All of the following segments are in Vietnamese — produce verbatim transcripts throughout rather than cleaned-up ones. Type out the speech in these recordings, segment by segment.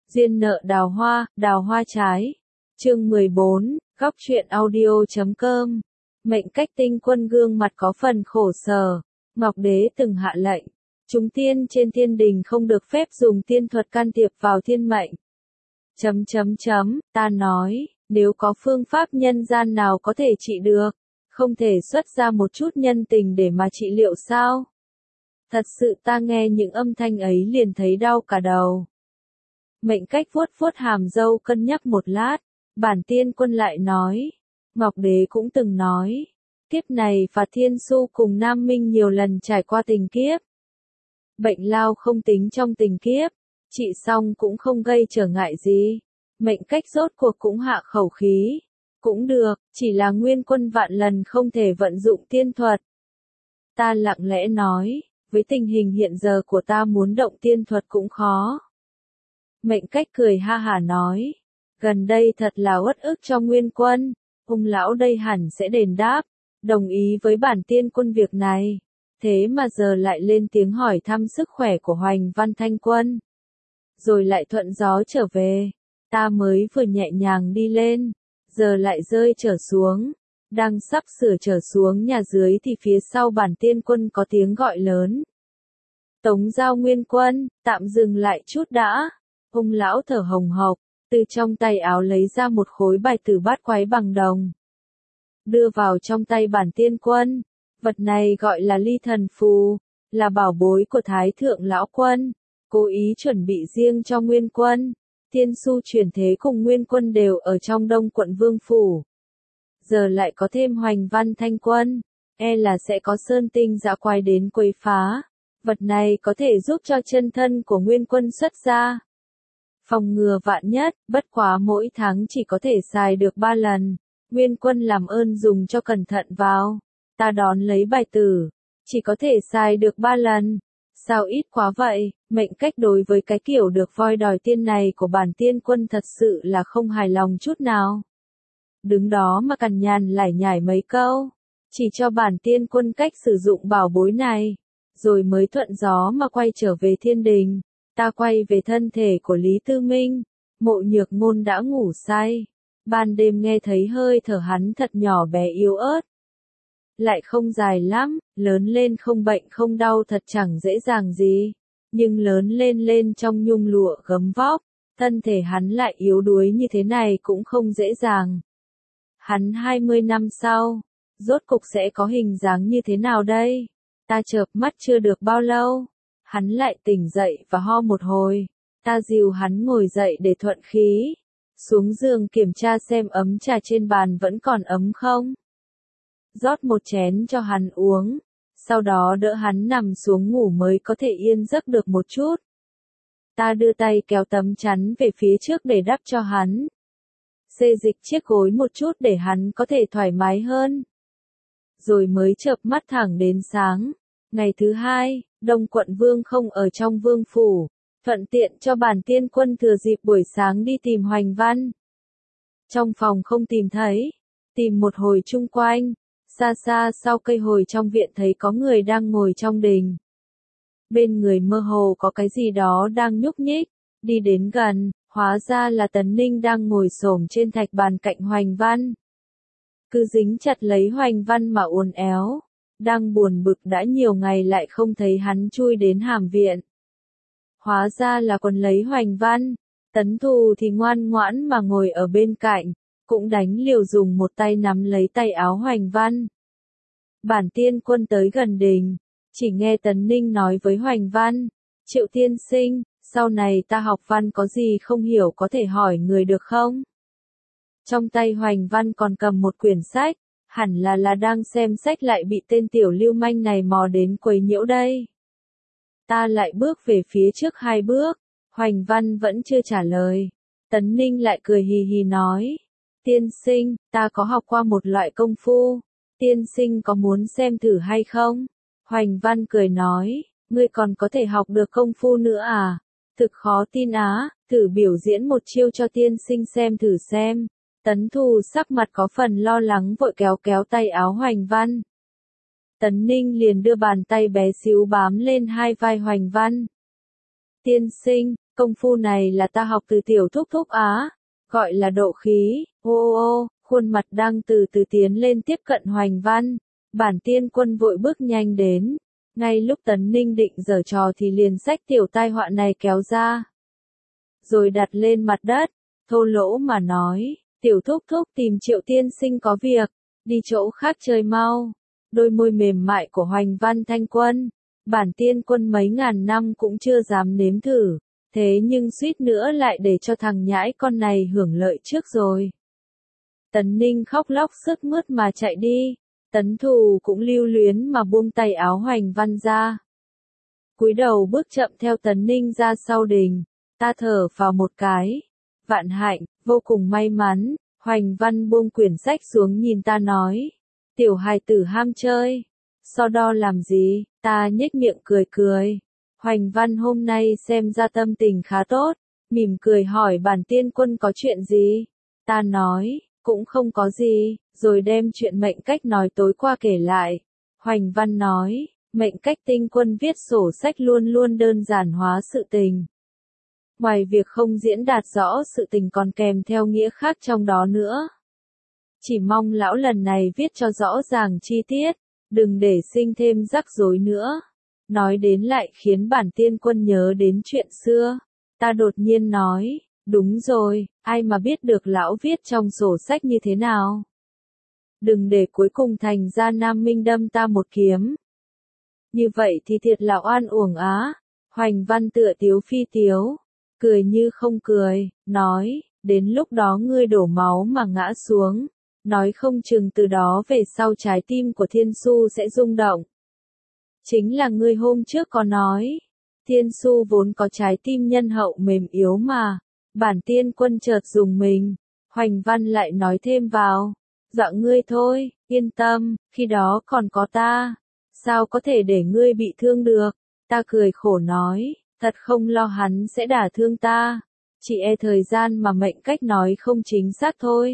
Duyên nợ đào hoa, đào hoa trái. Chương mười bốn, góc truyện audio chấm com. Mệnh cách tinh quân gương mặt có phần khổ sở. Ngọc Đế từng hạ lệnh, chúng tiên trên thiên đình không được phép dùng tiên thuật can thiệp vào thiên mệnh. Chấm chấm chấm, ta nói, nếu có phương pháp nhân gian nào có thể trị được, không thể xuất ra một chút nhân tình để mà trị liệu sao? Thật sự ta nghe những âm thanh ấy liền thấy đau cả đầu. Mệnh cách vuốt vuốt hàm râu cân nhắc một lát, bản tiên quân lại nói, Ngọc Đế cũng từng nói, kiếp này Phạt Thiên Su cùng Nam Minh nhiều lần trải qua tình kiếp. Bệnh lao không tính trong tình kiếp, trị xong cũng không gây trở ngại gì. Mệnh cách rốt cuộc cũng hạ khẩu khí. Cũng được, chỉ là nguyên quân vạn lần không thể vận dụng tiên thuật. Ta lặng lẽ nói, với tình hình hiện giờ của ta muốn động tiên thuật cũng khó. Mệnh cách cười ha hả nói, gần đây thật là uất ức cho nguyên quân, ông lão đây hẳn sẽ đền đáp, đồng ý với bản tiên quân việc này. Thế mà giờ lại lên tiếng hỏi thăm sức khỏe của Hoành Văn Thanh Quân. Rồi lại thuận gió trở về, ta mới vừa nhẹ nhàng đi lên, giờ lại rơi trở xuống. Đang sắp sửa trở xuống nhà dưới thì phía sau bản tiên quân có tiếng gọi lớn. Tống Giao Nguyên Quân, tạm dừng lại chút đã. Ông lão thở hồng hộc, từ trong tay áo lấy ra một khối bài tử bát quái bằng đồng. Đưa vào trong tay bản tiên quân. Vật này gọi là ly thần phù, là bảo bối của Thái Thượng Lão Quân, cố ý chuẩn bị riêng cho Nguyên Quân. Thiên Su chuyển thế cùng Nguyên Quân đều ở trong Đông Quận Vương Phủ. Giờ lại có thêm Hoành Văn Thanh Quân, e là sẽ có sơn tinh dã quái đến quấy phá. Vật này có thể giúp cho chân thân của Nguyên Quân xuất ra. Phòng ngừa vạn nhất, bất quá mỗi tháng chỉ có thể xài được ba lần. Nguyên Quân làm ơn dùng cho cẩn thận vào. Ta đón lấy bài tử, chỉ có thể xài được ba lần. Sao ít quá vậy? Mệnh cách đối với cái kiểu được voi đòi tiên này của bản tiên quân thật sự là không hài lòng chút nào. Đứng đó mà cằn nhằn lải nhải mấy câu, chỉ cho bản tiên quân cách sử dụng bảo bối này, rồi mới thuận gió mà quay trở về thiên đình. Ta quay về thân thể của Lý Tư Minh, Mộ Nhược Ngôn đã ngủ say. Ban đêm nghe thấy hơi thở hắn thật nhỏ bé yếu ớt. Lại không dài lắm, lớn lên không bệnh không đau thật chẳng dễ dàng gì. Nhưng lớn lên lên trong nhung lụa gấm vóc, thân thể hắn lại yếu đuối như thế này cũng không dễ dàng. Hắn hai mươi năm sau, rốt cục sẽ có hình dáng như thế nào đây? Ta chợp mắt chưa được bao lâu, hắn lại tỉnh dậy và ho một hồi. Ta dìu hắn ngồi dậy để thuận khí, xuống giường kiểm tra xem ấm trà trên bàn vẫn còn ấm không. Rót một chén cho hắn uống, sau đó đỡ hắn nằm xuống ngủ mới có thể yên giấc được một chút. Ta đưa tay kéo tấm chắn về phía trước để đắp cho hắn. Xê dịch chiếc gối một chút để hắn có thể thoải mái hơn. Rồi mới chợp mắt thẳng đến sáng. Ngày thứ hai, Đông Quận Vương không ở trong vương phủ, thuận tiện cho bản tiên quân thừa dịp buổi sáng đi tìm Hoành Văn. Trong phòng không tìm thấy, tìm một hồi chung quanh. Xa xa sau cây hồi trong viện thấy có người đang ngồi trong đình. Bên người mơ hồ có cái gì đó đang nhúc nhích, đi đến gần, hóa ra là Tấn Ninh đang ngồi xổm trên thạch bàn cạnh Hoành Văn. Cứ dính chặt lấy Hoành Văn mà uốn éo, đang buồn bực đã nhiều ngày lại không thấy hắn chui đến hàm viện. Hóa ra là còn lấy Hoành Văn, Tấn Thù thì ngoan ngoãn mà ngồi ở bên cạnh. Cũng đánh liều dùng một tay nắm lấy tay áo Hoành Văn. Bản tiên quân tới gần đình, chỉ nghe Tấn Ninh nói với Hoành Văn, Triệu tiên sinh, sau này ta học văn có gì không hiểu có thể hỏi người được không? Trong tay Hoành Văn còn cầm một quyển sách, hẳn là là đang xem sách lại bị tên tiểu lưu manh này mò đến quấy nhiễu đây. Ta lại bước về phía trước hai bước, Hoành Văn vẫn chưa trả lời. Tấn Ninh lại cười hì hì nói, tiên sinh, ta có học qua một loại công phu, tiên sinh có muốn xem thử hay không? Hoành Văn cười nói, ngươi còn có thể học được công phu nữa à? Thực khó tin á, thử biểu diễn một chiêu cho tiên sinh xem thử xem. Tấn Thù sắc mặt có phần lo lắng vội kéo kéo tay áo Hoành Văn. Tấn Ninh liền đưa bàn tay bé xíu bám lên hai vai Hoành Văn. Tiên sinh, Công phu này là ta học từ tiểu thúc thúc á, gọi là độ khí, ô ô ô, khuôn mặt đang từ từ tiến lên tiếp cận Hoành Văn. Bản Tiên Quân vội bước nhanh đến, ngay lúc Tấn Ninh định giở trò thì liền xách tiểu tai họa này kéo ra. Rồi đặt lên mặt đất, thô lỗ mà nói, tiểu thúc thúc tìm Triệu tiên sinh có việc, đi chỗ khác chơi mau. Đôi môi mềm mại của Hoành Văn Thanh Quân, Bản Tiên Quân mấy ngàn năm cũng chưa dám nếm thử, thế nhưng suýt nữa lại để cho thằng nhãi con này hưởng lợi trước rồi. Tấn Ninh khóc lóc sướt mướt mà chạy đi, Tấn Thù cũng lưu luyến mà buông tay áo Hoành Văn ra. Cúi đầu bước chậm theo Tấn Ninh ra sau đình, ta thở vào một cái, vạn hạnh, vô cùng may mắn. Hoành Văn buông quyển sách xuống nhìn ta nói, tiểu hài tử ham chơi, so đo làm gì, ta nhếch miệng cười cười. Hoành Văn hôm nay xem ra tâm tình khá tốt, mỉm cười hỏi Bản Tiên Quân có chuyện gì, ta nói, cũng không có gì, rồi đem chuyện Mệnh Cách nói tối qua kể lại. Hoành Văn nói, Mệnh Cách tinh quân viết sổ sách luôn luôn đơn giản hóa sự tình. Ngoài việc không diễn đạt rõ sự tình còn kèm theo nghĩa khác trong đó nữa. Chỉ mong lão lần này viết cho rõ ràng chi tiết, đừng để sinh thêm rắc rối nữa. Nói đến lại khiến Bản Tiên Quân nhớ đến chuyện xưa. Ta đột nhiên nói, đúng rồi, ai mà biết được lão viết trong sổ sách như thế nào. Đừng để cuối cùng thành ra Nam Minh đâm ta một kiếm. Như vậy thì thiệt là oan uổng á. Hoành Văn tựa tiếu phi tiếu, cười như không cười, nói, đến lúc đó ngươi đổ máu mà ngã xuống, nói không chừng từ đó về sau trái tim của Thiên Su sẽ rung động. Chính là ngươi hôm trước có nói, Thiên Su vốn có trái tim nhân hậu mềm yếu mà. Bản Tiên Quân chợt dùng mình, Hoành Văn lại nói thêm vào, dọa ngươi thôi, yên tâm, khi đó còn có ta, sao có thể để ngươi bị thương được. Ta cười khổ nói, thật không lo hắn sẽ đả thương ta, chỉ e thời gian mà Mệnh Cách nói không chính xác thôi.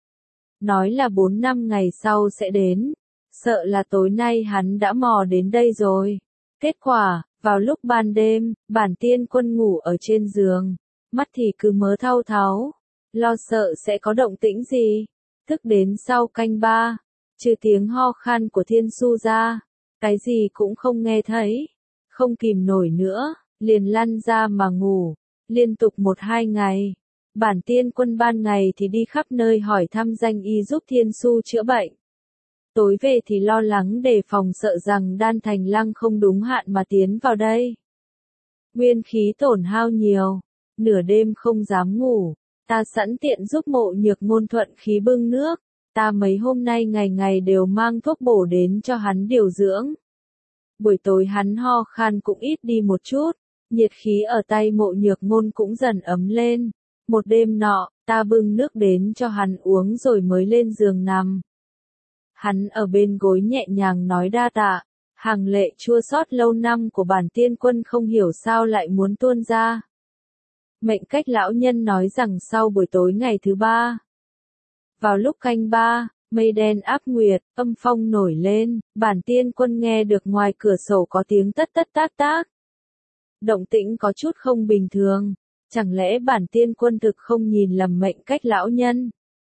Nói là bốn năm ngày sau sẽ đến, sợ là tối nay hắn đã mò đến đây rồi. Kết quả, vào lúc ban đêm, Bản Tiên Quân ngủ ở trên giường, mắt thì cứ mớ thao tháo, lo sợ sẽ có động tĩnh gì. Thức đến sau canh ba, trừ tiếng ho khan của Thiên Su ra, cái gì cũng không nghe thấy, không kìm nổi nữa, liền lăn ra mà ngủ, liên tục một hai ngày. Bản Tiên Quân ban ngày thì đi khắp nơi hỏi thăm danh y giúp Thiên Su chữa bệnh. Tối về thì lo lắng đề phòng sợ rằng Đan Thành Lăng không đúng hạn mà tiến vào đây. Nguyên khí tổn hao nhiều, nửa đêm không dám ngủ, ta sẵn tiện giúp Mộ Nhược Ngôn thuận khí bưng nước, ta mấy hôm nay ngày ngày đều mang thuốc bổ đến cho hắn điều dưỡng. Buổi tối hắn ho khan cũng ít đi một chút, nhiệt khí ở tay Mộ Nhược Ngôn cũng dần ấm lên. Một đêm nọ, ta bưng nước đến cho hắn uống rồi mới lên giường nằm. Hắn ở bên gối nhẹ nhàng nói đa tạ, hàng lệ chua xót lâu năm của Bản Tiên Quân không hiểu sao lại muốn tuôn ra. Mệnh Cách lão nhân nói rằng sau buổi tối ngày thứ ba, vào lúc canh ba, mây đen áp nguyệt, âm phong nổi lên, Bản Tiên Quân nghe được ngoài cửa sổ có tiếng tất tất tác tác. Động tĩnh có chút không bình thường, chẳng lẽ Bản Tiên Quân thực không nhìn lầm Mệnh Cách lão nhân?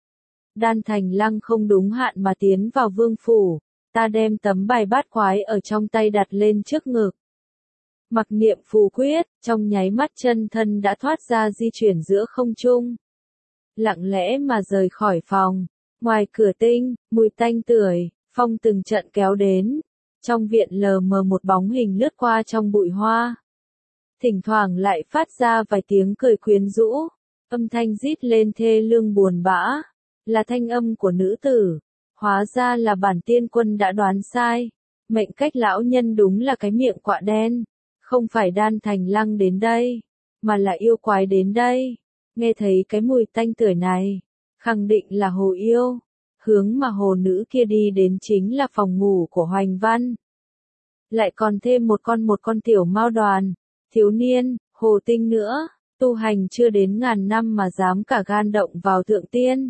Đan Thành Lăng không đúng hạn mà tiến vào vương phủ, ta đem tấm bài bát quái ở trong tay đặt lên trước ngực. Mặc niệm phù quyết, trong nháy mắt chân thân đã thoát ra di chuyển giữa không trung. Lặng lẽ mà rời khỏi phòng, ngoài cửa tinh, mùi tanh tưởi, phong từng trận kéo đến. Trong viện lờ mờ một bóng hình lướt qua trong bụi hoa. Thỉnh thoảng lại phát ra vài tiếng cười quyến rũ, âm thanh rít lên thê lương buồn bã, là thanh âm của nữ tử. Hóa ra là Bản Tiên Quân đã đoán sai, Mệnh Cách lão nhân đúng là cái miệng quạ đen. Không phải Đan Thành Lăng đến đây, mà là yêu quái đến đây. Nghe thấy cái mùi tanh tưởi này, khẳng định là hồ yêu. Hướng mà hồ nữ kia đi đến chính là phòng ngủ của Hoành Văn. Lại còn thêm một con một con tiểu mao đoàn, thiếu niên, hồ tinh nữa, tu hành chưa đến ngàn năm mà dám cả gan động vào thượng tiên.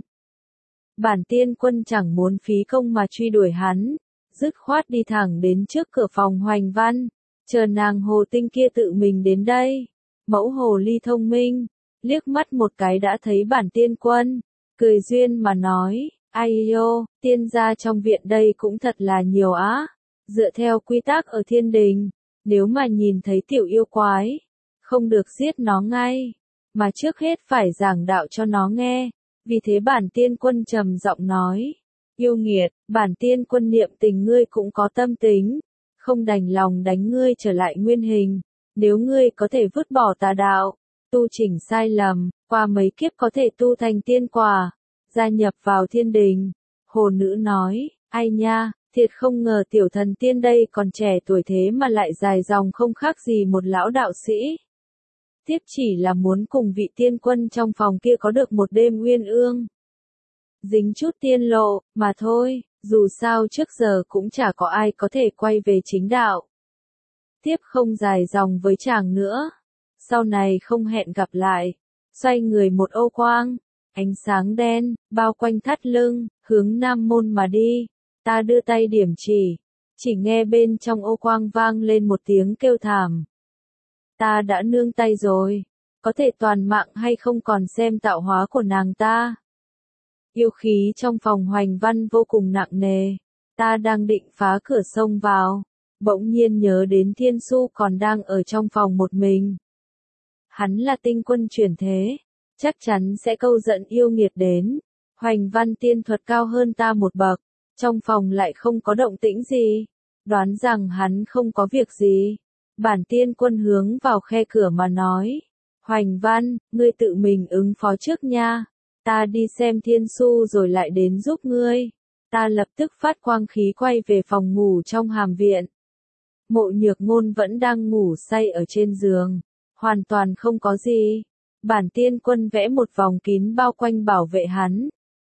Bản Tiên Quân chẳng muốn phí công mà truy đuổi hắn, dứt khoát đi thẳng đến trước cửa phòng Hoành Văn. Chờ nàng hồ tinh kia tự mình đến đây, Mẫu hồ ly thông minh, liếc mắt một cái đã thấy bản tiên quân, cười duyên mà nói, ai yo, tiên gia trong viện đây cũng thật là nhiều á, dựa theo quy tắc ở thiên đình, nếu mà nhìn thấy tiểu yêu quái, không được giết nó ngay, mà trước hết phải giảng đạo cho nó nghe, vì thế bản tiên quân trầm giọng nói, yêu nghiệt, bản tiên quân niệm tình ngươi cũng có tâm tính, không đành lòng đánh ngươi trở lại nguyên hình, nếu ngươi có thể vứt bỏ tà đạo, tu chỉnh sai lầm, qua mấy kiếp có thể tu thành tiên quả, gia nhập vào thiên đình. Hồ nữ nói, ai nha, thiệt không ngờ tiểu thần tiên đây còn trẻ tuổi thế mà lại dài dòng không khác gì một lão đạo sĩ. Tiếp chỉ là muốn cùng vị tiên quân trong phòng kia có được một đêm uyên ương. Dính chút tiên lộ, mà thôi, dù sao trước giờ cũng chả có ai có thể quay về chính đạo. Tiếp không dài dòng với chàng nữa. Sau này không hẹn gặp lại. Xoay người một ô quang, ánh sáng đen, bao quanh thắt lưng, hướng Nam Môn mà đi. Ta đưa tay điểm chỉ. Chỉ nghe bên trong ô quang vang lên một tiếng kêu thảm. Ta đã nương tay rồi. Có thể toàn mạng hay không còn xem tạo hóa của nàng ta. Yêu khí trong phòng Hoành Văn vô cùng nặng nề. Ta đang định phá cửa xông vào. Bỗng nhiên nhớ đến Thiên Su còn đang ở trong phòng một mình. Hắn là tinh quân chuyển thế. Chắc chắn sẽ câu giận yêu nghiệt đến. Hoành Văn tiên thuật cao hơn ta một bậc. Trong phòng lại không có động tĩnh gì. Đoán rằng hắn không có việc gì. Bản tiên quân hướng vào khe cửa mà nói. Hoành Văn, ngươi tự mình ứng phó trước nha. Ta đi xem Thiên Su rồi lại đến giúp ngươi. Ta lập tức phát quang khí quay về phòng ngủ trong hàm viện. Mộ Nhược Ngôn vẫn đang ngủ say ở trên giường. Hoàn toàn không có gì. Bản tiên quân vẽ một vòng kín bao quanh bảo vệ hắn.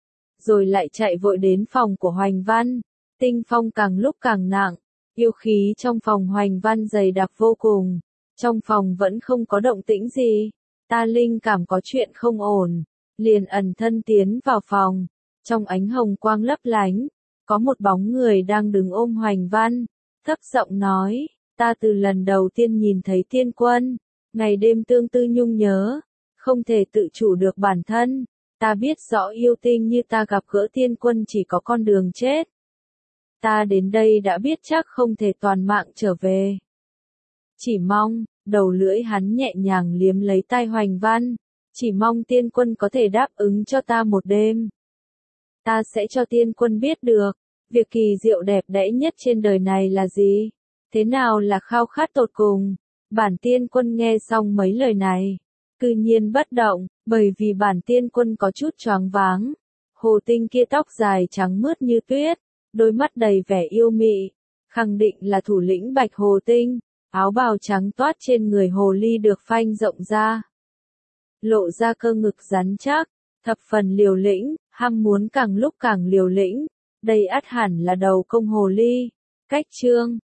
Rồi lại chạy vội đến phòng của Hoành Văn. Tinh phong càng lúc càng nặng. Yêu khí trong phòng Hoành Văn dày đặc vô cùng. Trong phòng vẫn không có động tĩnh gì. Ta linh cảm có chuyện không ổn. Liền ẩn thân tiến vào phòng. Trong ánh hồng quang lấp lánh. Có một bóng người đang đứng ôm Hoành Văn. Thấp giọng nói. Ta từ lần đầu tiên nhìn thấy tiên quân. Ngày đêm tương tư nhung nhớ. Không thể tự chủ được bản thân. Ta biết rõ yêu tinh như ta gặp gỡ tiên quân chỉ có con đường chết. Ta đến đây đã biết chắc không thể toàn mạng trở về. Chỉ mong, đầu lưỡi hắn nhẹ nhàng liếm lấy tai Hoành Văn. Chỉ mong tiên quân có thể đáp ứng cho ta một đêm. Ta sẽ cho tiên quân biết được, việc kỳ diệu đẹp đẽ nhất trên đời này là gì? Thế nào là khao khát tột cùng? Bản tiên quân nghe xong mấy lời này. Cư nhiên bất động, bởi vì bản tiên quân có chút choáng váng. Hồ Tinh kia tóc dài trắng mướt như tuyết, đôi mắt đầy vẻ yêu mị, khẳng định là thủ lĩnh Bạch Hồ Tinh, áo bào trắng toát trên người hồ ly được phanh rộng ra. Lộ ra cơ ngực rắn chắc, thập phần liều lĩnh, ham muốn càng lúc càng liều lĩnh, đây ắt hẳn là đầu công hồ ly. Cách chương